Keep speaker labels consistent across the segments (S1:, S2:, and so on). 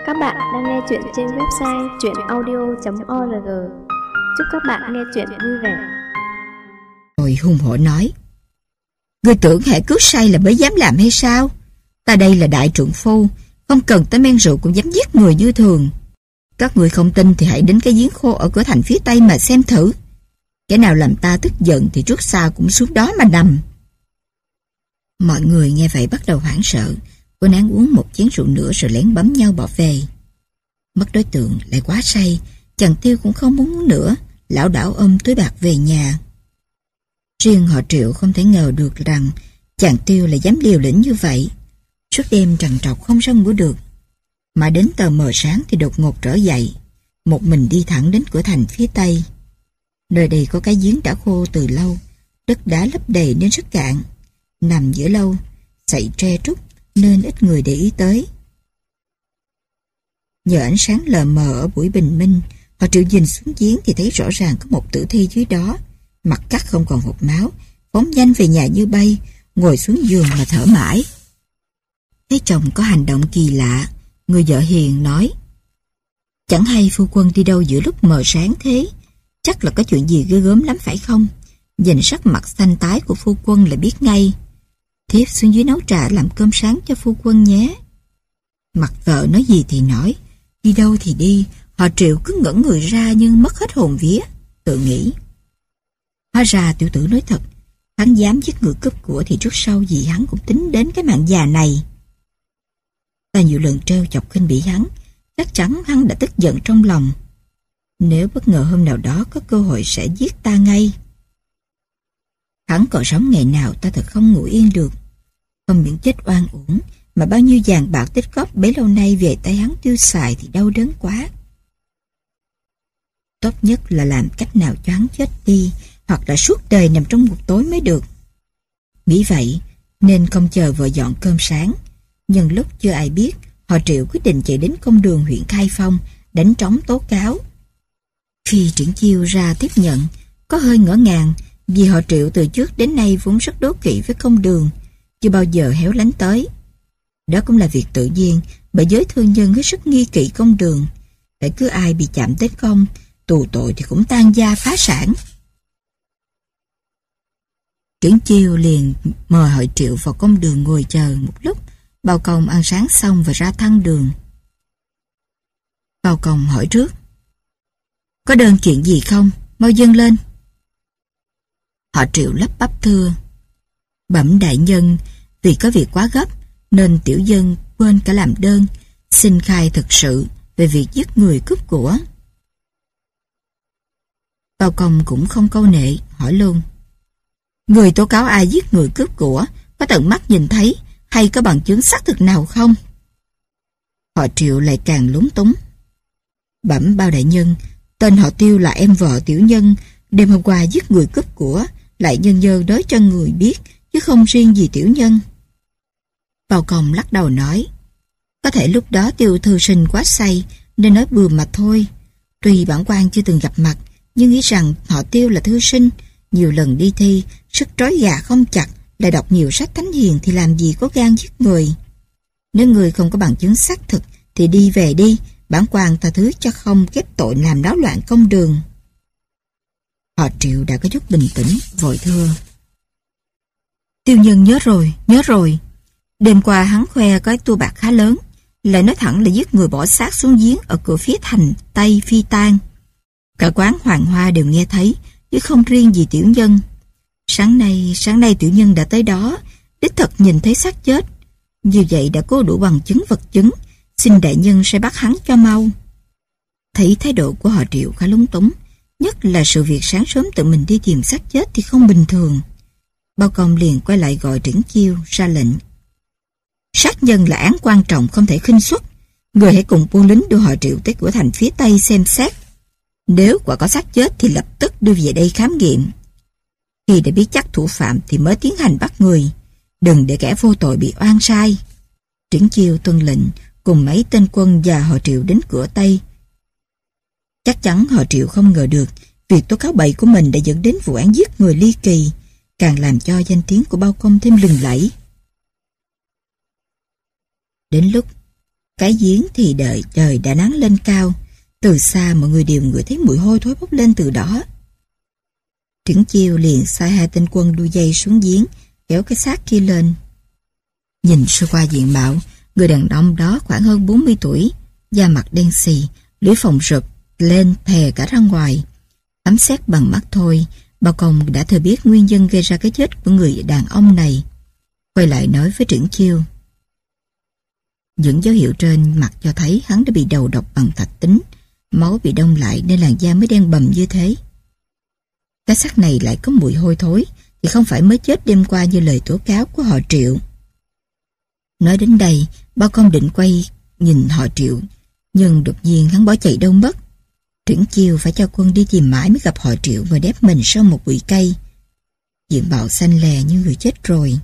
S1: Các bạn đang nghe chuyện trên website truyệnaudio.org. Chúc các bạn nghe chuyện vui vẻ.
S2: Rồi hùng hổ nói: "Ngươi tưởng hễ cướp say là mới dám làm hay sao? Ta đây là đại trượng phu, không cần tới men rượu cũng dám giết người như thường. Các người không tin thì hãy đến cái giếng khô ở cửa thành phía tây mà xem thử. Kẻ nào làm ta tức giận thì trước sau cũng xuống đó mà nằm." Mọi người nghe vậy bắt đầu hoảng sợ, cố nán uống một chén rượu nữa rồi lén bấm nhau bỏ về. Mất đối tượng lại quá say, chàng Tiêu cũng không muốn uống nữa, lảo đảo ôm túi bạc về nhà. Riêng họ Triệu không thể ngờ được rằng chàng Tiêu lại dám liều lĩnh như vậy. Suốt đêm trằn trọc không sao ngủ được, mà đến tờ mờ sáng thì đột ngột trở dậy, một mình đi thẳng đến cửa thành phía tây. Nơi đây có cái giếng đã khô từ lâu, đất đá lấp đầy nên rất cạn, nằm giữa lâu, sậy tre trúc nên ít người để ý tới. Nhờ ánh sáng lờ mờ ở buổi bình minh, họ Triệu nhìn xuống giếng thì thấy rõ ràng có một tử thi dưới đó, mặt cắt không còn hột máu, phóng nhanh về nhà như bay, ngồi xuống giường mà thở mãi. Thấy chồng có hành động kỳ lạ, người vợ hiền nói: "Chẳng hay phu quân đi đâu giữa lúc mờ sáng thế, chắc là có chuyện gì ghê gớm lắm phải không? Nhìn sắc mặt xanh tái của phu quân là biết ngay. Thiếp xuống dưới nấu trà làm cơm sáng cho phu quân nhé." Mặt vợ nói gì thì nói, đi đâu thì đi, họ Triệu cứ ngẩn người ra nhưng mất hết hồn vía, tự nghĩ: hóa ra tiểu tử nói thật, hắn dám giết người cướp của thì trước sau gì hắn cũng tính đến cái mạng già này. Ta nhiều lần trêu chọc khinh bỉ hắn, chắc chắn hắn đã tức giận trong lòng. Nếu bất ngờ hôm nào đó có cơ hội sẽ giết ta ngay. Hắn còn sống ngày nào ta thật không ngủ yên được. Không những chết oan uổng, mà bao nhiêu vàng bạc tích góp bấy lâu nay về tay hắn tiêu xài thì đau đớn quá. Tốt nhất là làm cách nào cho hắn chết đi, hoặc là suốt đời nằm trong ngục tối mới được. Nghĩ vậy nên không chờ vợ dọn cơm sáng, nhân lúc chưa ai biết, họ Triệu quyết định chạy đến công đường huyện Khai Phong đánh trống tố cáo. Khi Triển Chiêu ra tiếp nhận, có hơi ngỡ ngàng vì họ Triệu từ trước đến nay vốn rất đố kỵ với công đường, chưa bao giờ héo lánh tới. Đó cũng là việc tự nhiên, bởi giới thương nhân hết sức nghi kỵ công đường. Để cứ ai bị chạm tới công, tù tội thì cũng tan gia phá sản. Triển Chiêu liền mời họ Triệu vào công đường ngồi chờ một lúc, bao công ăn sáng xong và ra thăng đường. Bao công hỏi trước: "Có đơn chuyện gì không? Mau dâng lên." Họ Triệu lắp bắp thưa: "Bẩm đại nhân, vì có việc quá gấp nên tiểu dân quên cả làm đơn, xin khai thực sự về việc giết người cướp của." Bao công cũng không câu nệ, hỏi luôn: "Người tố cáo ai giết người cướp của, có tận mắt nhìn thấy hay có bằng chứng xác thực nào không?" Họ Triệu lại càng lúng túng: "Bẩm bao đại nhân, tên họ Tiêu là em vợ tiểu nhân, đêm hôm qua giết người cướp của, lại nhân nhơ nói cho người biết, chứ không riêng gì tiểu nhân." Bao công lắc đầu nói: "Có thể lúc đó Tiêu thư sinh quá say nên nói bừa mà thôi. Tuy bản quan chưa từng gặp mặt, nhưng nghĩ rằng họ Tiêu là thư sinh, nhiều lần đi thi, sức trói gà không chặt, lại đọc nhiều sách thánh hiền thì làm gì có gan giết người. Nếu người không có bằng chứng xác thực thì đi về đi, bản quan tha thứ cho không ghép tội làm náo loạn công đường." Họ Triệu đã có chút bình tĩnh, vội thưa: "Tiêu nhân nhớ rồi. Đêm qua hắn khoe có tua bạc khá lớn, lại nói thẳng là giết người bỏ xác xuống giếng ở cửa phía thành Tây Phi Tang. Cả quán Hoàng Hoa đều nghe thấy, chứ không riêng gì tiểu nhân. Sáng nay tiểu nhân đã tới đó, đích thật nhìn thấy xác chết. Như vậy đã có đủ bằng chứng vật chứng, xin đại nhân sẽ bắt hắn cho mau." Thấy thái độ của họ Triệu khá lúng túng, nhất là sự việc sáng sớm tự mình đi tìm xác chết thì không bình thường. Bao công liền quay lại gọi Triển Chiêu ra lệnh: "Sát nhân là án quan trọng không thể khinh suất. Người hãy cùng quân lính đưa họ Triệu tới cửa thành phía tây xem xét. Nếu quả có xác chết thì lập tức đưa về đây khám nghiệm. Khi đã biết chắc thủ phạm thì mới tiến hành bắt người, đừng để kẻ vô tội bị oan sai." Triển Chiêu tuân lệnh, cùng mấy tên quân và họ Triệu đến cửa tây. Chắc chắn họ Triệu không ngờ được việc tố cáo bậy của mình đã dẫn đến vụ án giết người ly kỳ, càng làm cho danh tiếng của bao công thêm lừng lẫy. Đến lúc Cái giếng thì đợi trời đã nắng lên cao. Từ xa mọi người đều ngửi thấy mùi hôi thối bốc lên từ đó. Triển Chiêu liền sai 2 tên quân đu dây xuống giếng, kéo cái xác kia lên. Nhìn sơ qua diện mạo, người đàn ông đó khoảng hơn 40 tuổi, da mặt đen xì, lưỡi phồng rực lên thè cả ra ngoài. Ám xét bằng mắt thôi, Bao Công đã thừa biết nguyên nhân gây ra cái chết của người đàn ông này. Quay lại nói với Triển Chiêu. Những dấu hiệu trên mặt cho thấy hắn đã bị đầu độc bằng thạch tín, máu bị đông lại nên làn da mới đen bầm như thế. Cái xác này lại có mùi hôi thối thì không phải mới chết đêm qua như lời tố cáo của họ Triệu. Nói đến đây, Bao Công định quay nhìn họ Triệu, nhưng đột nhiên hắn bỏ chạy đâu mất. Triển Chiêu phải cho quân đi tìm mãi mới gặp họ Triệu và đép mình sau một bụi cây. Diện mạo xanh lè như người chết rồi.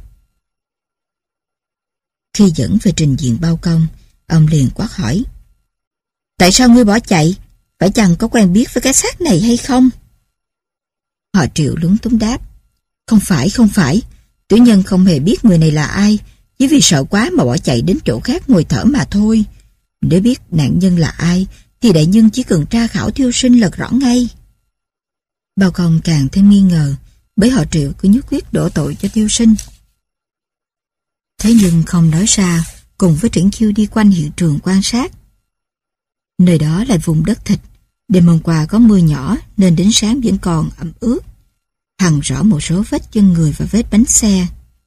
S2: Khi dẫn về trình diện Bao Công, ông liền quát hỏi: Tại sao ngươi bỏ chạy? Phải chăng có quen biết với cái xác này hay không? Họ Triệu lúng túng đáp: Không phải, tiểu nhân không hề biết người này là ai, chỉ vì sợ quá mà bỏ chạy đến chỗ khác ngồi thở mà thôi. Để biết nạn nhân là ai thì đại nhân chỉ cần tra khảo Thiêu Sinh lật rõ ngay. Bao Công càng thêm nghi ngờ, bởi họ Triệu cứ nhất quyết đổ tội cho Thiêu Sinh. Thế nhưng không nói ra, cùng với Triển Chiêu đi quanh hiện trường quan sát. Nơi đó là vùng đất thịt, đêm hôm qua có mưa nhỏ nên đến sáng vẫn còn ẩm ướt, hằn rõ một số vết chân người và vết bánh xe.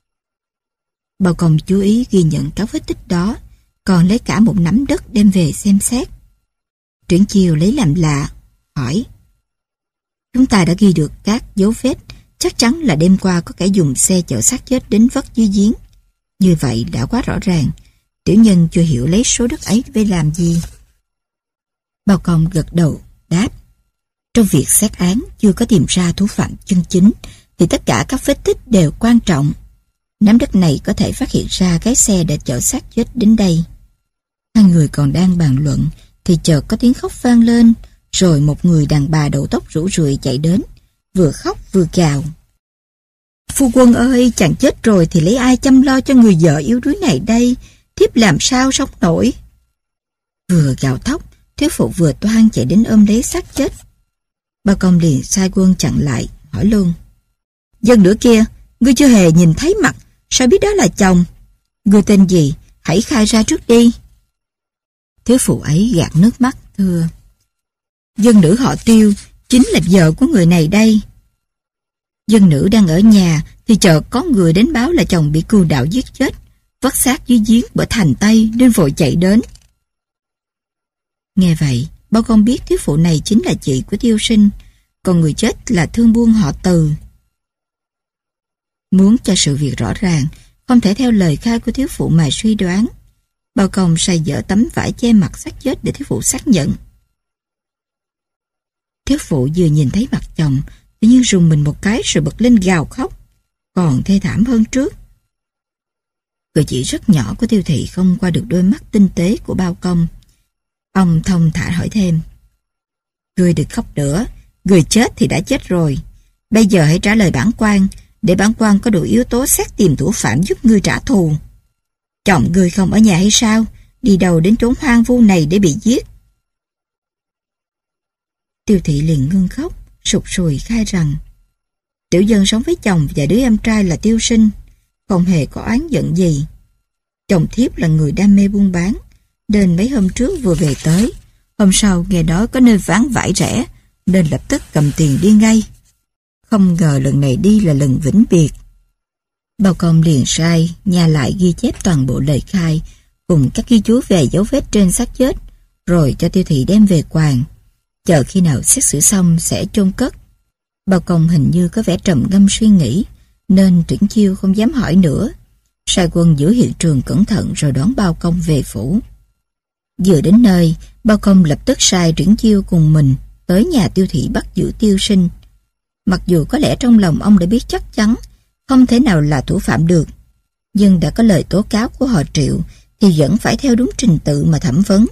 S2: Bao Công chú ý ghi nhận các vết tích đó, còn lấy cả một nắm đất đem về xem xét. Triển Chiêu lấy làm lạ, hỏi: Chúng ta đã ghi được các dấu vết, chắc chắn là đêm qua có kẻ dùng xe chở xác chết đến vất dưới giếng. Như vậy đã quá rõ ràng, tiểu nhân chưa hiểu lấy số đất ấy để làm gì. Bao Công gật đầu, đáp: Trong việc xét án chưa có tìm ra thủ phạm chân chính, thì tất cả các vết tích đều quan trọng. Nắm đất này có thể phát hiện ra cái xe đã chở xác chết đến đây. Hai người còn đang bàn luận, thì chợt có tiếng khóc vang lên, rồi một người đàn bà đầu tóc rũ rượi chạy đến, vừa khóc vừa gào: Phu quân ơi, chàng chết rồi thì lấy ai chăm lo cho người vợ yếu đuối này đây, thiếp làm sao sống nổi. Vừa gào thóc, thiếu phụ vừa toan chạy đến ôm lấy xác chết. Bao Công liền sai quân chặn lại, hỏi luôn: Dân nữa kia, ngươi chưa hề nhìn thấy mặt, sao biết đó là chồng? Ngươi tên gì? Hãy khai ra trước đi. Thiếu phụ ấy gạt nước mắt thưa: Dân nữ họ Tiêu, chính là vợ của người này đây. Dân nữ đang ở nhà thì chợt có người đến báo là chồng bị cừu đạo giết chết, vất xác dưới giếng bởi thành Tây nên vội chạy đến. Nghe vậy, Bao Công biết thiếu phụ này chính là chị của Thiêu Sinh, còn người chết là thương buôn họ Từ. Muốn cho sự việc rõ ràng, không thể theo lời khai của thiếu phụ mà suy đoán. Bao Công sai dỡ tấm vải che mặt xác chết để thiếu phụ xác nhận. Thiếu phụ vừa nhìn thấy mặt chồng, tự nhiên rùng mình một cái rồi bật lên gào khóc, còn thê thảm hơn trước. Cử chỉ rất nhỏ của Tiêu Thị không qua được đôi mắt tinh tế của Bao Công. Ông thông thả hỏi thêm: Ngươi đừng khóc nữa, người chết thì đã chết rồi. Bây giờ hãy trả lời bản quan, để bản quan có đủ yếu tố xét tìm thủ phạm giúp ngươi trả thù. Chồng ngươi không ở nhà hay sao? Đi đâu đến chốn hoang vu này để bị giết? Tiêu Thị liền ngưng khóc, sụt sùi khai rằng: Tiểu dân sống với chồng và đứa em trai là Tiêu Sinh, không hề có oán giận gì. Chồng thiếp là người đam mê buôn bán, nên mấy hôm trước vừa về tới, hôm sau nghe nói có nơi ván vải rẻ, nên lập tức cầm tiền đi ngay. Không ngờ lần này đi là lần vĩnh biệt. Bao Công liền sai nhà lại ghi chép toàn bộ lời khai cùng các ghi chú về dấu vết trên xác chết, rồi cho Tiêu Thị đem về quàng, chờ khi nào xét xử xong sẽ chôn cất. Bao Công hình như có vẻ trầm ngâm suy nghĩ, nên Triển Chiêu không dám hỏi nữa, sai quân giữ hiện trường cẩn thận rồi đón Bao Công về phủ. Vừa đến nơi, Bao Công lập tức sai Triển Chiêu cùng mình tới nhà Tiêu Thị bắt giữ Tiêu Sinh. Mặc dù có lẽ trong lòng ông đã biết chắc chắn không thể nào là thủ phạm được, nhưng đã có lời tố cáo của họ Triệu thì vẫn phải theo đúng trình tự mà thẩm vấn.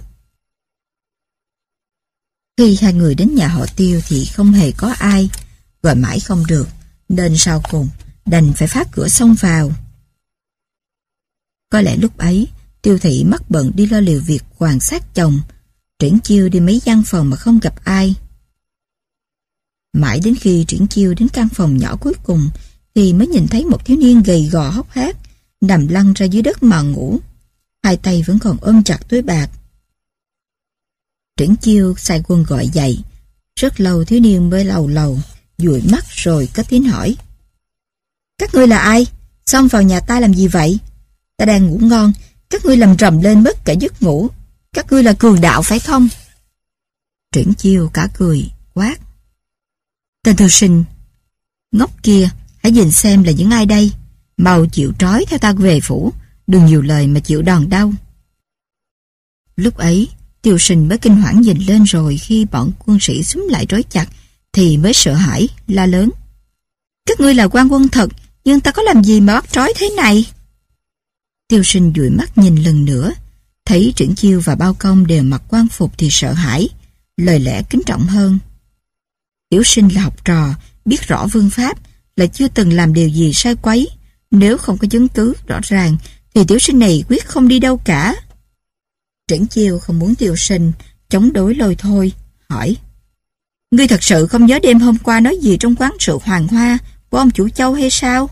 S2: Khi hai người đến nhà họ Tiêu thì không hề có ai, gọi mãi không được, nên sau cùng đành phải phá cửa xông vào. Có lẽ lúc ấy Tiêu Thị mắc bận đi lo liệu việc quan sát chồng. Triển Chiêu đi mấy gian phòng mà không gặp ai. Mãi đến khi Triển Chiêu đến căn phòng nhỏ cuối cùng thì mới nhìn thấy một thiếu niên gầy gò hốc hác nằm lăn ra dưới đất mà ngủ. Hai tay vẫn còn ôm chặt túi bạc. Triển Chiêu sai quân gọi dậy. Rất lâu thiếu niên mới lầu lầu dụi mắt rồi cất tiếng hỏi: "Các ngươi là ai? Xông vào nhà ta làm gì vậy? Ta đang ngủ ngon, các ngươi làm rầm lên mất cả giấc ngủ. Các ngươi là cường đạo phải không?" Triển Chiêu cả cười quát: "Tên thư sinh ngốc kia, hãy nhìn xem là những ai đây. Mau chịu trói theo ta về phủ, đừng nhiều lời mà chịu đòn đau." Lúc ấy Tiêu Sinh mới kinh hoảng nhìn lên, rồi khi bọn quân sĩ xúm lại trói chặt thì mới sợ hãi la lớn: "Các ngươi là quan quân thật, nhưng ta có làm gì mà bắt trói thế này?" Tiêu Sinh dụi mắt nhìn lần nữa, thấy Triển Chiêu và Bao Công đều mặc quan phục thì sợ hãi, lời lẽ kính trọng hơn. Tiểu sinh là học trò, biết rõ vương pháp, lại chưa từng làm điều gì sai quấy. Nếu không có chứng cứ rõ ràng thì tiểu sinh này quyết không đi đâu cả. Triển Chiêu không muốn Tiêu Sinh chống đối lôi thôi, hỏi: "Ngươi thật sự không nhớ đêm hôm qua nói gì trong quán rượu Hoàng Hoa của ông chủ Châu hay sao?"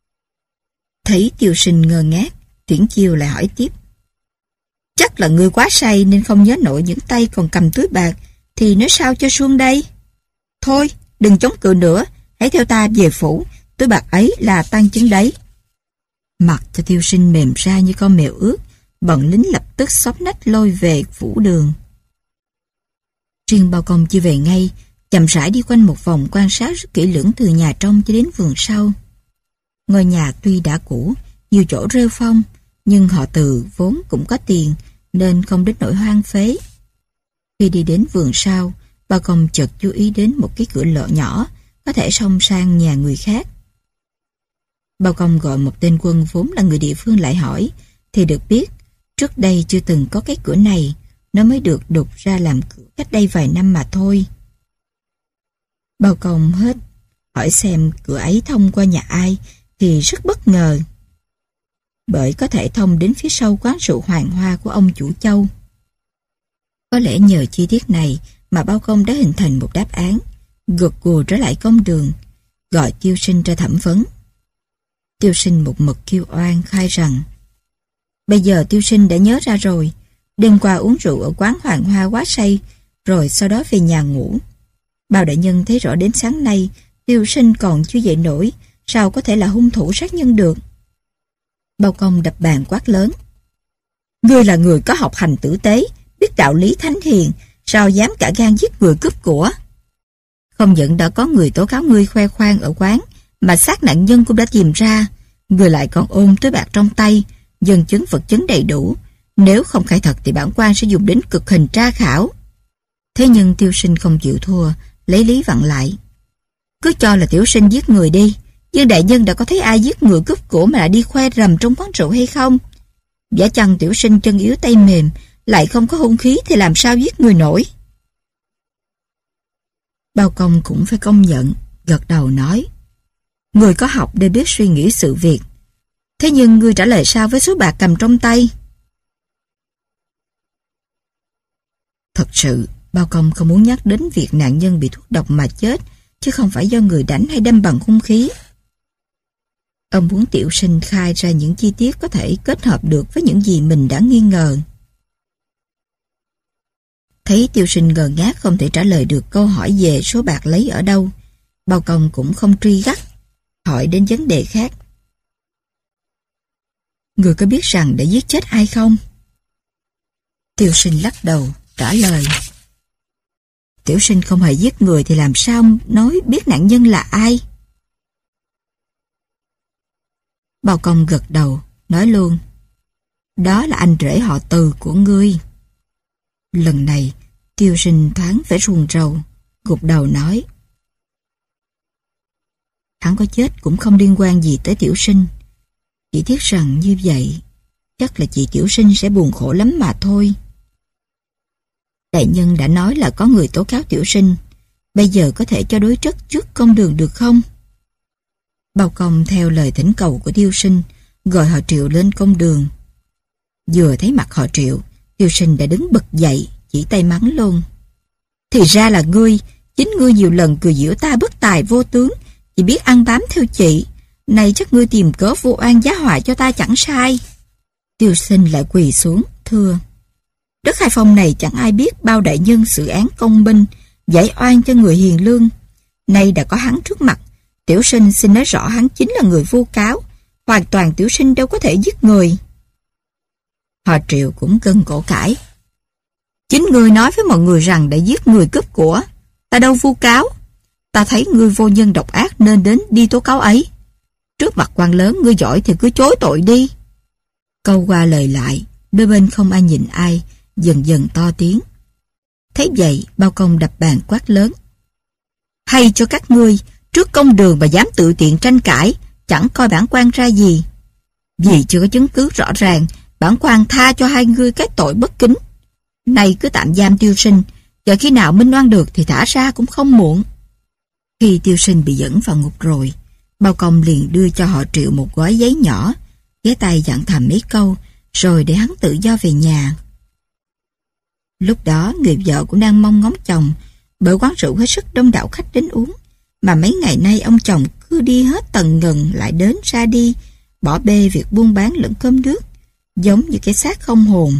S2: Thấy Tiêu Sinh ngơ ngác, Triển Chiêu lại hỏi tiếp: "Chắc là ngươi quá say nên không nhớ nổi những tay còn cầm túi bạc, thì nói sao cho suông đây? Thôi, đừng chống cự nữa, hãy theo ta về phủ, túi bạc ấy là tang chứng đấy." Mặt cho Tiêu Sinh mềm ra như con mèo ướt, bọn lính lập tức xốc nách lôi về phủ đường. Riêng Bao Công chưa về ngay, chậm rãi đi quanh một vòng quan sát rất kỹ lưỡng từ nhà trong cho đến vườn sau. Ngôi nhà tuy đã cũ, nhiều chỗ rêu phong, nhưng họ Từ vốn cũng có tiền nên không đến nỗi hoang phế. Khi đi đến vườn sau, Bao Công chợt chú ý đến một cái cửa lọ nhỏ có thể xông sang nhà người khác. Bao Công gọi một tên quân vốn là người địa phương lại hỏi, thì được biết trước đây chưa từng có cái cửa này, nó mới được đục ra làm cửa cách đây vài năm mà thôi. Bao Công hết hỏi xem cửa ấy thông qua nhà ai thì rất bất ngờ, bởi có thể thông đến phía sau quán rượu Hoàng Hoa của ông chủ Châu. Có lẽ nhờ chi tiết này mà Bao Công đã hình thành một đáp án, gật gù trở lại công đường, gọi Tiêu Sinh ra thẩm vấn. Tiêu Sinh một mực kêu oan khai rằng: "Bây giờ Tiêu Sinh đã nhớ ra rồi, đêm qua uống rượu ở quán Hoàng Hoa quá say, rồi sau đó về nhà ngủ. Bao đại nhân thấy rõ đến sáng nay Tiêu Sinh còn chưa dậy nổi, sao có thể là hung thủ sát nhân được?" Bao Công đập bàn quát lớn: "Ngươi là người có học hành tử tế, biết đạo lý thánh hiền, sao dám cả gan giết người cướp của? Không những đã có người tố cáo ngươi khoe khoang ở quán, mà xác nạn nhân cũng đã tìm ra, ngươi lại còn ôm túi bạc trong tay, nhân chứng vật chứng đầy đủ. Nếu không khai thật thì bản quan sẽ dùng đến cực hình tra khảo." Thế nhưng Tiêu Sinh không chịu thua, lấy lý vặn lại: "Cứ cho là tiểu sinh giết người đi, nhưng đại nhân đã có thấy ai giết người cướp của mà lại đi khoe rầm trong quán rượu hay không? Giả chăng tiểu sinh chân yếu tay mềm, lại không có hung khí thì làm sao giết người nổi?" Bao Công cũng phải công nhận, gật đầu nói: "Người có học để biết suy nghĩ sự việc. Thế nhưng ngươi trả lời sao với số bạc cầm trong tay?" Thật sự, Bao Công không muốn nhắc đến việc nạn nhân bị thuốc độc mà chết, chứ không phải do người đánh hay đâm bằng hung khí. Ông muốn Tiểu Sinh khai ra những chi tiết có thể kết hợp được với những gì mình đã nghi ngờ. Thấy Tiêu Sinh ngờ ngác không thể trả lời được câu hỏi về số bạc lấy ở đâu, Bao Công cũng không truy gắt, hỏi đến vấn đề khác: "Người có biết rằng đã giết chết ai không?" Tiêu Sinh lắc đầu, trả lời: "Tiểu sinh không hề giết người thì làm sao nói biết nạn nhân là ai?" Bao Công gật đầu, nói luôn: "Đó là anh rể họ Từ của ngươi." Lần này, Tiêu Sinh thoáng vẻ ruồng rầu, gục đầu nói: "Hắn có chết cũng không liên quan gì tới tiểu sinh. Chỉ tiếc rằng như vậy, chắc là chị tiểu sinh sẽ buồn khổ lắm mà thôi." Đại nhân đã nói là có người tố cáo tiểu sinh, bây giờ có thể cho đối chất trước công đường được không? Bao Công theo lời thỉnh cầu của Tiêu Sinh, gọi họ Triệu lên công đường. Vừa thấy mặt họ Triệu, Tiêu Sinh đã đứng bật dậy, chỉ tay mắng luôn. Thì ra là ngươi, chính ngươi nhiều lần cười giễu ta bất tài vô tướng, chỉ biết ăn bám theo chị. Này chắc ngươi tìm cớ vu oan giá họa cho ta chẳng sai. Tiêu Sinh lại quỳ xuống, thưa. Đất Khai Phong này chẳng ai biết bao đại nhân xử án công binh, giải oan cho người hiền lương. Nay đã có hắn trước mặt, Tiểu Sinh xin nói rõ hắn chính là người vu cáo. Hoàn toàn Tiểu Sinh đâu có thể giết người. Họ Triệu cũng cân cổ cãi. Chính ngươi nói với mọi người rằng đã giết người cướp của. Ta đâu vu cáo. Ta thấy ngươi vô nhân độc ác nên đến đi tố cáo ấy. Trước mặt quan lớn ngươi giỏi thì cứ chối tội đi. Câu qua lời lại, đôi bên không ai nhìn ai, dần dần to tiếng. Thấy vậy, Bao Công đập bàn quát lớn. Hay cho các ngươi, trước công đường mà dám tự tiện tranh cãi, chẳng coi bản quan ra gì. Vì chưa có chứng cứ rõ ràng, bản quan tha cho hai ngươi cái tội bất kính. Nay cứ tạm giam Tiêu Sinh, chờ khi nào minh oan được thì thả ra cũng không muộn. Khi Tiêu Sinh bị dẫn vào ngục rồi, Bao Công liền đưa cho họ Triệu một gói giấy nhỏ, ghé tay dặn thầm mấy câu, rồi để hắn tự do về nhà. Lúc đó người vợ cũng đang mong ngóng chồng, bởi quán rượu hết sức đông đảo khách đến uống, mà mấy ngày nay ông chồng cứ đi hết tầng ngần lại đến ra đi, bỏ bê việc buôn bán lẫn cơm nước, giống như cái xác không hồn.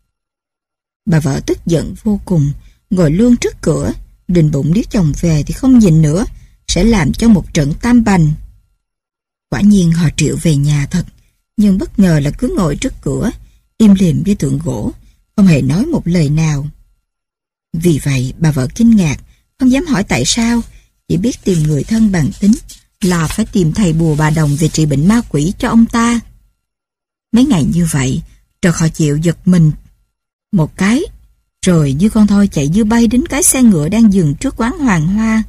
S2: Bà vợ tức giận vô cùng, ngồi luôn trước cửa, định bụng nếu chồng về thì không nhìn nữa, sẽ làm cho một trận tam bành. Quả nhiên họ Triệu về nhà thật, nhưng bất ngờ là cứ ngồi trước cửa, im lìm như tượng gỗ, không hề nói một lời nào. Vì vậy bà vợ kinh ngạc, không dám hỏi tại sao, chỉ biết tìm người thân bàn tính, là phải tìm thầy bùa bà đồng về trị bệnh ma quỷ cho ông ta. Mấy ngày như vậy, chợt họ Triệu giật mình một cái, rồi như con thoi chạy như bay đến cái xe ngựa đang dừng trước quán Hoàng Hoa.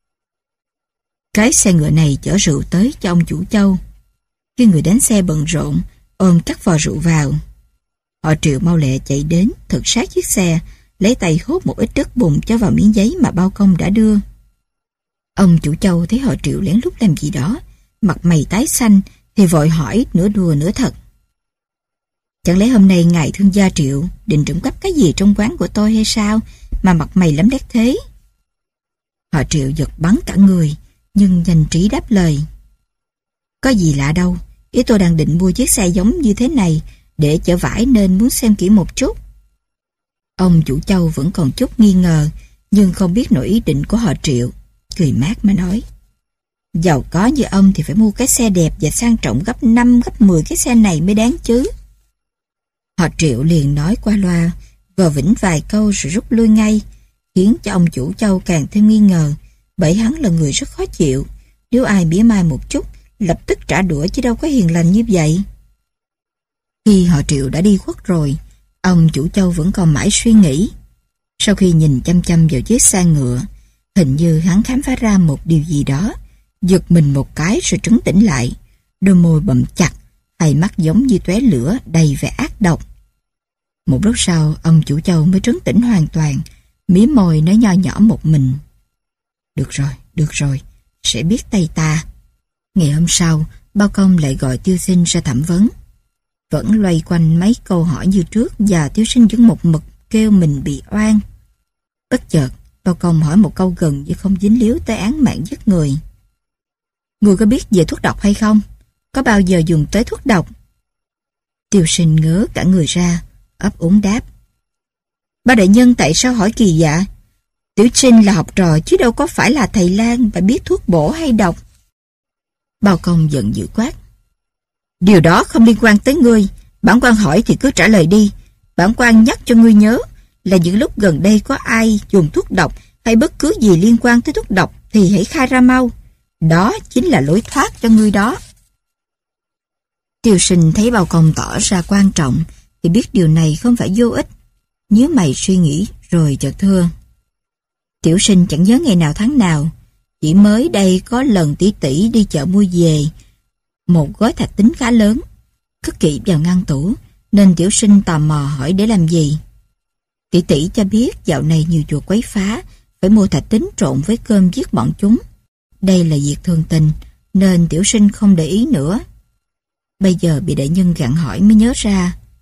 S2: Cái xe ngựa này chở rượu tới cho ông chủ Châu. Khi người đánh xe bận rộn, ôm các vò rượu vào. Họ Triệu mau lẹ chạy đến, thực sát chiếc xe, lấy tay hốt một ít đất bùn cho vào miếng giấy mà Bao Công đã đưa. Ông chủ Châu thấy họ Triệu lén lút làm gì đó, mặt mày tái xanh, thì vội hỏi nửa đùa nửa thật. Chẳng lẽ hôm nay ngài thương gia Triệu định trộm cắp cái gì trong quán của tôi hay sao mà mặt mày lấm lét thế? Họ Triệu giật bắn cả người, nhưng nhanh trí đáp lời. Có gì lạ đâu, ý tôi đang định mua chiếc xe giống như thế này để chở vải nên muốn xem kỹ một chút. Ông chủ Châu vẫn còn chút nghi ngờ, nhưng không biết nổi ý định của họ Triệu, cười mát mà nói. Giàu có như ông thì phải mua cái xe đẹp và sang trọng gấp 5, gấp 10 cái xe này mới đáng chứ. Họ Triệu liền nói qua loa, vờ vĩnh vài câu rồi rút lui ngay, khiến cho ông chủ Châu càng thêm nghi ngờ, bởi hắn là người rất khó chịu, nếu ai mỉa mai một chút, lập tức trả đũa chứ đâu có hiền lành như vậy. Khi họ Triệu đã đi khuất rồi, ông chủ Châu vẫn còn mãi suy nghĩ. Sau khi nhìn chăm chăm vào chiếc xe ngựa, hình như hắn khám phá ra một điều gì đó, giật mình một cái rồi trấn tĩnh lại, đôi môi bậm chặt, hai mắt giống như tóe lửa đầy vẻ ác độc. Một lúc sau, ông chủ Châu mới trấn tĩnh hoàn toàn, mím môi nói nho nhỏ một mình. Được rồi, sẽ biết tay ta. Ngày hôm sau, Bao Công lại gọi Tiêu Sinh ra thẩm vấn. Vẫn loay quanh mấy câu hỏi như trước và Tiêu Sinh vẫn một mực kêu mình bị oan. Bất chợt, Bao Công hỏi một câu gần như không dính líu tới án mạng giết người. Người có biết về thuốc độc hay không? Có bao giờ dùng tới thuốc độc? Tiêu Sinh ngớ cả người ra, ấp úng đáp. Ba đại nhân tại sao hỏi kỳ dạ? Tiểu Sinh là học trò chứ đâu có phải là thầy lang và biết thuốc bổ hay độc. Bao Công giận dữ quát. Điều đó không liên quan tới ngươi, bản quan hỏi thì cứ trả lời đi. Bản quan nhắc cho ngươi nhớ là những lúc gần đây có ai dùng thuốc độc hay bất cứ gì liên quan tới thuốc độc thì hãy khai ra mau. Đó chính là lối thoát cho ngươi đó. Tiêu Sinh thấy Bao Công tỏ ra quan trọng thì biết điều này không phải vô ích. Nhớ mày suy nghĩ rồi chợt thưa. Tiểu Sinh chẳng nhớ ngày nào tháng nào, chỉ mới đây có lần tỷ tỷ đi chợ mua về một gói thạch tín khá lớn, cất kỹ vào ngăn tủ, nên Tiểu Sinh tò mò hỏi để làm gì. Tỷ tỷ cho biết dạo này nhiều chùa quấy phá, phải mua thạch tín trộn với cơm giết bọn chúng. Đây là việc thường tình, nên Tiểu Sinh không để ý nữa. Bây giờ bị đại nhân gặng hỏi mới nhớ ra.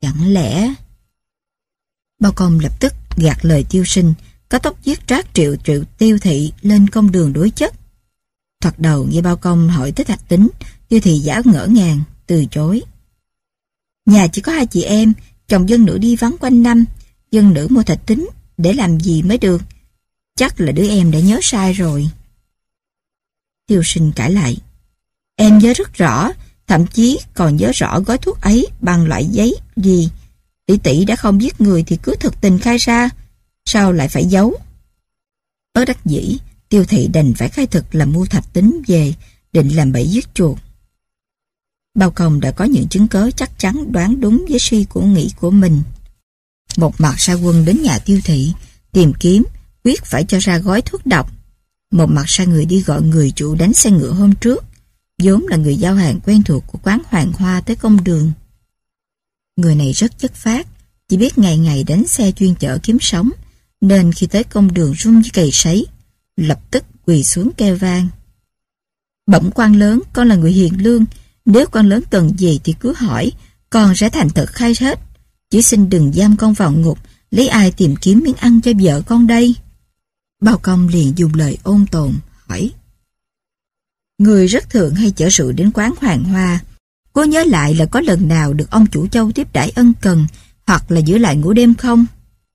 S2: Chẳng lẽ... Bao Công lập tức gạt lời Tiêu Sinh, có tốc giết Trác Triệu Tiêu Thị lên công đường đối chất. Thoạt đầu nghe Bao Công hỏi tới Thạch Tính, Tiêu Thị giả ngỡ ngàng, từ chối. Nhà chỉ có 2 chị em, chồng dân nữ đi vắng quanh năm, dân nữ mua Thạch Tính để làm gì mới được. Chắc là đứa em đã nhớ sai rồi. Tiêu Sinh cãi lại. Em nhớ rất rõ, thậm chí còn nhớ rõ gói thuốc ấy bằng loại giấy gì. Tỷ đã không giết người thì cứ thực tình khai ra, sao lại phải giấu? Bất đắc dĩ, Tiêu Thị đành phải khai thực là mua Thạch Tính về, định làm bẫy giết chuột. Bao Công đã có những chứng cớ chắc chắn đoán đúng với suy nghĩ của mình. Một mặt sai quân đến nhà Tiêu Thị, tìm kiếm, quyết phải cho ra gói thuốc độc. Một mặt sai người đi gọi người chủ đánh xe ngựa hôm trước, vốn là người giao hàng quen thuộc của quán Hoàng Hoa tới công đường. Người này rất chất phác, chỉ biết ngày ngày đánh xe chuyên chở kiếm sống, nên khi tới công đường run với cày sấy, lập tức quỳ xuống kêu vang. Bẩm quan lớn, con là người hiền lương, nếu quan lớn cần gì thì cứ hỏi, con sẽ thành thật khai hết. Chỉ xin đừng giam con vào ngục, lấy ai tìm kiếm miếng ăn cho vợ con đây? Bao Công liền dùng lời ôn tồn, hỏi. Người rất thường hay chở rượu đến quán Hoàng Hoa, cô nhớ lại là có lần nào được ông chủ Châu tiếp đãi ân cần, hoặc là giữ lại ngủ đêm không?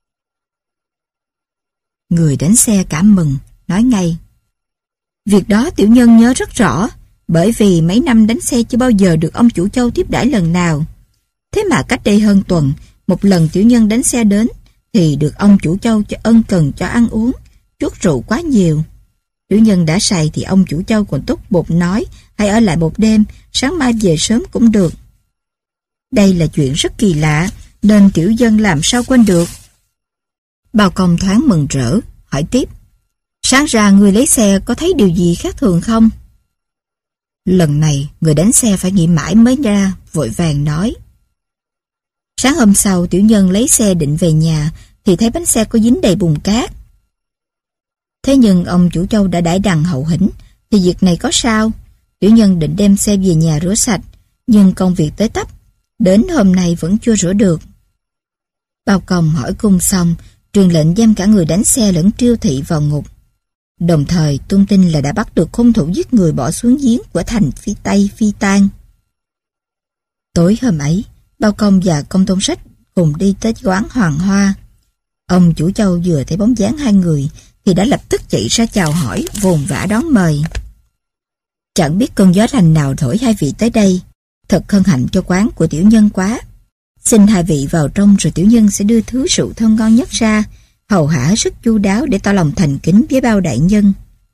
S2: Người đánh xe cảm mừng, nói ngay. Việc đó tiểu nhân nhớ rất rõ, bởi vì mấy năm đánh xe chưa bao giờ được ông chủ Châu tiếp đãi lần nào. Thế mà cách đây hơn tuần, một lần tiểu nhân đánh xe đến, thì được ông chủ Châu cho ân cần cho ăn uống, chuốt rượu quá nhiều. Tiểu nhân đã say thì ông chủ Châu còn tốt bụng nói, hãy ở lại một đêm, sáng mai về sớm cũng được. Đây là chuyện rất kỳ lạ, nên tiểu dân làm sao quên được. Bao Công thoáng mừng rỡ, hỏi tiếp. Sáng ra người lấy xe có thấy điều gì khác thường không? Lần này người đánh xe phải nghĩ mãi mới ra, vội vàng nói. Sáng hôm sau tiểu nhân lấy xe định về nhà thì thấy bánh xe có dính đầy bùn cát. Thế nhưng ông chủ Châu đã đãi đằng hậu hĩnh, thì việc này có sao? Tiểu nhân định đem xe về nhà rửa sạch, nhưng công việc tới tấp, đến hôm nay vẫn chưa rửa được. Bao Công hỏi cung xong, truyền lệnh giam cả người đánh xe lẫn Tiêu Thị vào ngục. Đồng thời tung tin là đã bắt được hung thủ giết người bỏ xuống giếng của thành Phi Tang. Tối hôm ấy, Bao Công và Công Tôn Sách cùng đi tới quán Hoàng Hoa. Ông chủ Châu vừa thấy bóng dáng 2 người thì đã lập tức chạy ra chào hỏi, vồn vã đón mời. Chẳng biết cơn gió lành nào thổi 2 vị tới đây, thật hân hạnh cho quán của tiểu nhân quá. Xin 2 vị vào trong rồi tiểu nhân sẽ đưa thứ rượu thơm ngon nhất ra, hầu hạ rất chu đáo để tỏ lòng thành kính với bao đại nhân.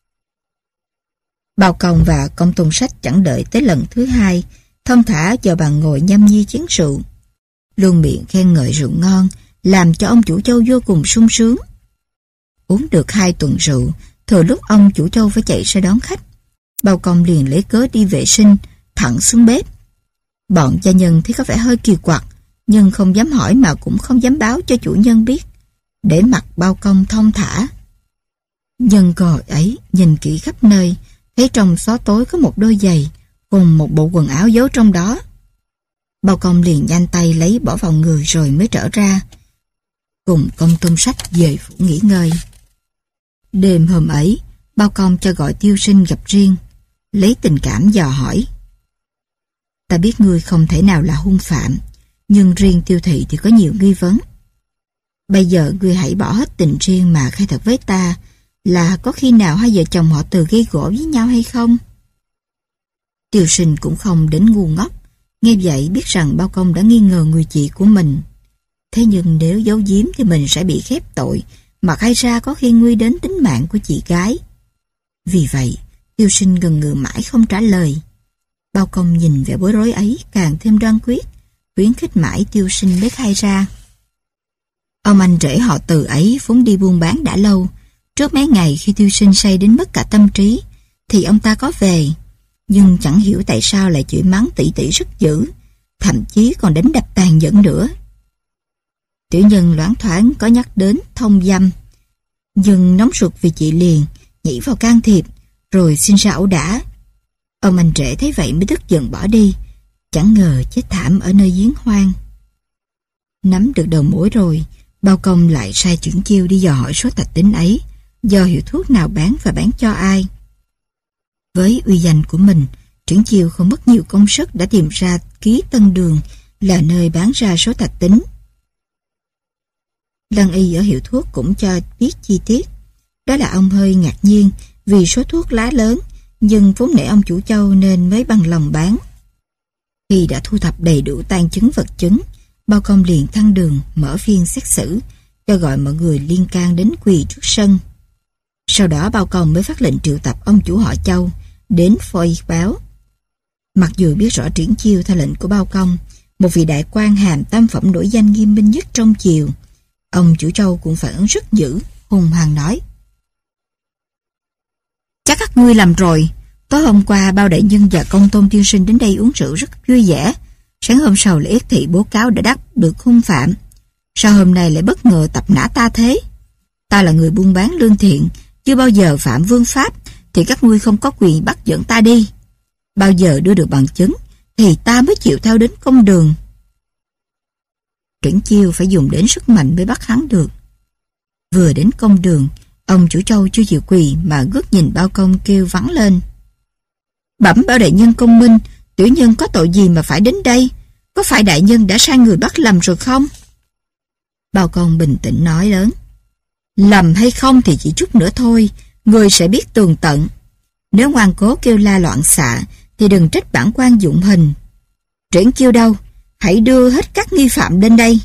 S2: Bao Công và Công Tôn Sách chẳng đợi tới lần thứ 2, thong thả vào bàn ngồi nhâm nhi chén rượu. Luôn miệng khen ngợi rượu ngon, làm cho ông chủ Châu vô cùng sung sướng. Uống được 2 tuần rượu, thừa lúc ông chủ Châu phải chạy ra đón khách, Bao Công liền lấy cớ đi vệ sinh, thẳng xuống bếp. Bọn gia nhân thấy có vẻ hơi kỳ quặc, nhưng không dám hỏi mà cũng không dám báo cho chủ nhân biết, để mặc Bao Công thong thả. Nhân cơ hội ấy nhìn kỹ khắp nơi, thấy trong xó tối có một đôi giày cùng một bộ quần áo giấu trong đó. Bao Công liền nhanh tay lấy bỏ vào người rồi mới trở ra, cùng Công Tôn Sách về phủ nghỉ ngơi. Đêm hôm ấy, Bao Công cho gọi Tiêu Sinh gặp riêng, lấy tình cảm dò hỏi. Ta biết ngươi không thể nào là hung phạm, nhưng riêng Tiêu Thị thì có nhiều nghi vấn. Bây giờ ngươi hãy bỏ hết tình riêng mà khai thật với ta, là có khi nào 2 vợ chồng họ Từ gây gổ với nhau hay không? Tiêu Sinh cũng không đến ngu ngốc, nghe vậy biết rằng Bao Công đã nghi ngờ người chị của mình. Thế nhưng nếu giấu giếm thì mình sẽ bị khép tội, mà khai ra có khi nguy đến tính mạng của chị gái. Vì vậy, Tiêu Sinh ngần ngừ mãi không trả lời. Bao Công nhìn vẻ bối rối ấy càng thêm đoan quyết, khuyến khích mãi Tiêu Sinh mới khai ra. Ông anh rể họ Từ ấy vốn đi buôn bán đã lâu. Trước mấy ngày khi Tiêu Sinh say đến mất cả tâm trí, thì ông ta có về, nhưng chẳng hiểu tại sao lại chửi mắng tỷ rất dữ, thậm chí còn đánh đập tàn nhẫn nữa. Tiểu nhân loáng thoáng có nhắc đến thông dâm, nhưng nóng ruột vì chị liền nhảy vào can thiệp, rồi sinh ra ẩu đả. Ông anh rể thấy vậy mới tức giận bỏ đi, chẳng ngờ chết thảm ở nơi giếng hoang. Nắm được đầu mối rồi, Bao Công lại sai Triển Chiêu đi dò hỏi số thạch tín ấy, do hiệu thuốc nào bán và bán cho ai. Với uy danh của mình, Triển Chiêu không mất nhiều công sức đã tìm ra ký Tân Đường là nơi bán ra số thạch tín. Lăng y ở hiệu thuốc cũng cho biết chi tiết. Đó là ông hơi ngạc nhiên vì số thuốc lá lớn, nhưng vốn nể ông chủ Châu nên mới bằng lòng bán. Khi đã thu thập đầy đủ tang chứng vật chứng, Bao Công liền thăng đường mở phiên xét xử, cho gọi mọi người liên can đến quỳ trước sân. Sau đó Bao Công mới phát lệnh triệu tập ông chủ họ Châu đến phơi báo. Mặc dù biết rõ Triển Chiêu theo lệnh của Bao Công, một vị đại quan hàm tam phẩm nổi danh nghiêm minh nhất trong triều, ông chủ Châu cũng phản ứng rất dữ, hùng hăng nói: "Chắc các ngươi làm rồi. Tối hôm qua Bao đại nhân và Công Tôn tiên sinh đến đây uống rượu rất vui vẻ. Sáng hôm sau lại yết thị bố cáo đã đắc được hung phạm. Sao hôm nay lại bất ngờ tập nã ta thế? Ta là người buôn bán lương thiện, chưa bao giờ phạm vương pháp, thì các ngươi không có quyền bắt dẫn ta đi. Bao giờ đưa được bằng chứng thì ta mới chịu theo đến công đường." Triển Chiêu phải dùng đến sức mạnh mới bắt hắn được. Vừa đến công đường, ông chủ Châu chưa chịu quỳ mà ngước nhìn Bao Công kêu vắng lên: "Bẩm Bao đại nhân công minh, tiểu nhân có tội gì mà phải đến đây? Có phải đại nhân đã sai người bắt lầm rồi không?" Bao Công bình tĩnh nói lớn: "Lầm hay không thì chỉ chút nữa thôi, người sẽ biết tường tận. Nếu ngoan cố kêu la loạn xạ thì đừng trách bản quan dụng hình. Triển Chiêu đâu? Hãy đưa hết các nghi phạm lên đây."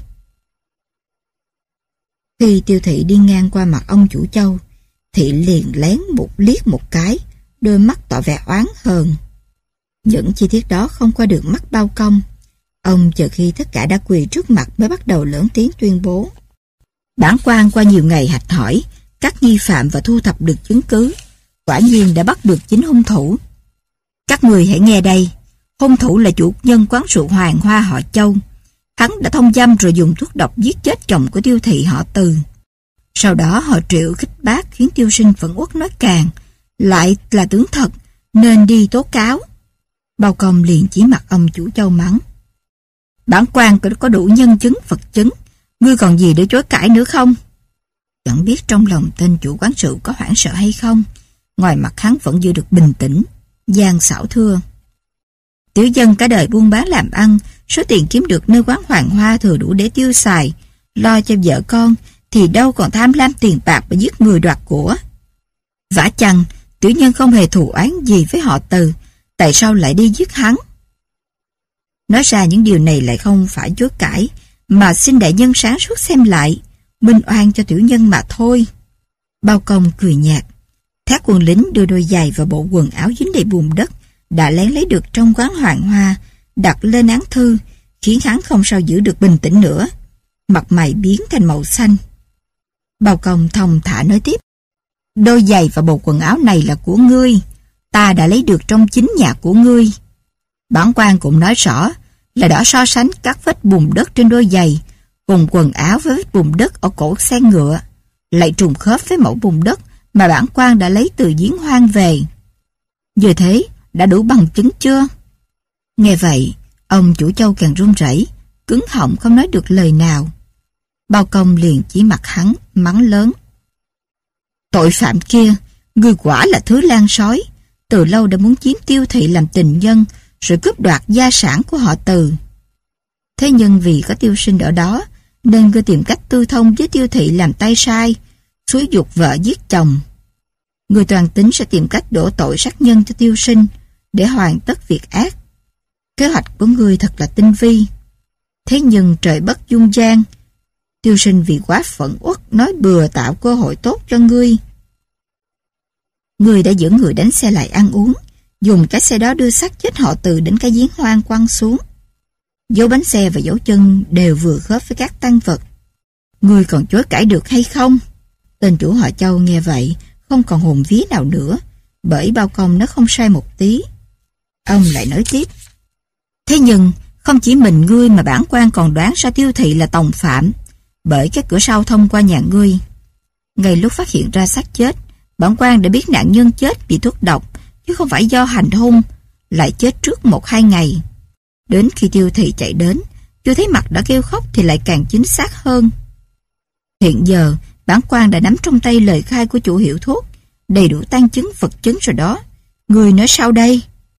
S2: Khi Tiêu Thị đi ngang qua mặt ông chủ Châu, Thị liền lén liếc một cái, đôi mắt tỏ vẻ oán hờn. Những chi tiết đó không qua được mắt Bao Công. Ông chờ khi tất cả đã quỳ trước mặt mới bắt đầu lớn tiếng tuyên bố: "Bản quan qua nhiều ngày hạch hỏi các nghi phạm và thu thập được chứng cứ, quả nhiên đã bắt được chính hung thủ. Các người hãy nghe đây. Hung thủ là chủ nhân quán rượu Hoàng Hoa họ Châu. Hắn đã thông dâm rồi dùng thuốc độc giết chết chồng của Tiêu Thị họ Từ. Sau đó họ Triệu khích bác khiến Tiêu Sinh phẫn uất nói càng, lại là tướng thật nên đi tố cáo." Bao Công liền chỉ mặt ông chủ Châu mắng: "Bản quan có đủ nhân chứng vật chứng, ngươi còn gì để chối cãi nữa không?" Chẳng biết trong lòng tên chủ quán rượu có hoảng sợ hay không, ngoài mặt hắn vẫn giữ được bình tĩnh, gian xảo thưa: "Tiểu dân cả đời buôn bán làm ăn, số tiền kiếm được nơi quán Hoàng Hoa thừa đủ để tiêu xài, lo cho vợ con, thì đâu còn tham lam tiền bạc và giết người đoạt của. Vả chăng tiểu nhân không hề thù oán gì với họ Từ, tại sao lại đi giết hắn?" Nói ra những điều này lại không phải chối cãi, mà xin đại nhân sáng suốt xem lại, minh oan cho tiểu nhân mà thôi. Bao Công cười nhạt: "Thác quân lính đưa đôi giày và bộ quần áo dính đầy bùn đất đã lén lấy được trong quán Hoàng Hoa, đặt lên án thư, khiến hắn không sao giữ được bình tĩnh nữa. Mặt mày biến thành màu xanh." Bao Công thong thả nói tiếp: "Đôi giày và bộ quần áo này là của ngươi, ta đã lấy được trong chính nhà của ngươi. Bản quan cũng nói rõ là đã so sánh các vết bùn đất trên đôi giày cùng quần áo với vết bùn đất ở cổ xe ngựa, lại trùng khớp với mẫu bùn đất mà bản quan đã lấy từ giếng hoang về. Như thế đã đủ bằng chứng chưa?" Nghe vậy, ông chủ Châu càng run rẩy, cứng họng không nói được lời nào. Bao Công liền chỉ mặt hắn, mắng lớn: "Tội phạm kia, ngươi quả là thứ lan sói, từ lâu đã muốn chiếm Tiêu Thị làm tình nhân, rồi cướp đoạt gia sản của họ Từ. Thế nhưng vì có Tiêu Sinh ở đó, nên ngươi tìm cách tư thông với Tiêu Thị làm tay sai, xúi giục vợ giết chồng. Ngươi toàn tính sẽ tìm cách đổ tội sát nhân cho Tiêu Sinh để hoàn tất việc ác. Kế hoạch của ngươi thật là tinh vi. Thế nhưng trời bất dung gian, Tiêu Sinh vì quá phẫn uất nói bừa tạo cơ hội tốt cho ngươi. Ngươi đã dẫn người đánh xe lại ăn uống, dùng cái xe đó đưa xác chết họ Từ đến cái giếng hoang quăng xuống. Dấu bánh xe và dấu chân đều vừa khớp với các tang vật. Ngươi còn chối cãi được hay không?" Tên chủ họ Châu nghe vậy không còn hồn vía nào nữa, bởi Bao Công nó không sai một tí. Ông lại nói tiếp: "Thế nhưng không chỉ mình ngươi mà bản quan còn đoán ra Tiêu Thị là tòng phạm, bởi cái cửa sau thông qua nhà ngươi. Ngay lúc phát hiện ra xác chết, bản quan đã biết nạn nhân chết bị thuốc độc, chứ không phải do hành hung, lại chết trước 1-2 ngày. Đến khi Tiêu Thị chạy đến, chưa thấy mặt đã kêu khóc thì lại càng chính xác hơn. Hiện giờ, bản quan đã nắm trong tay lời khai của chủ hiệu thuốc, đầy đủ tang chứng vật chứng rồi đó. Người nói sao đây?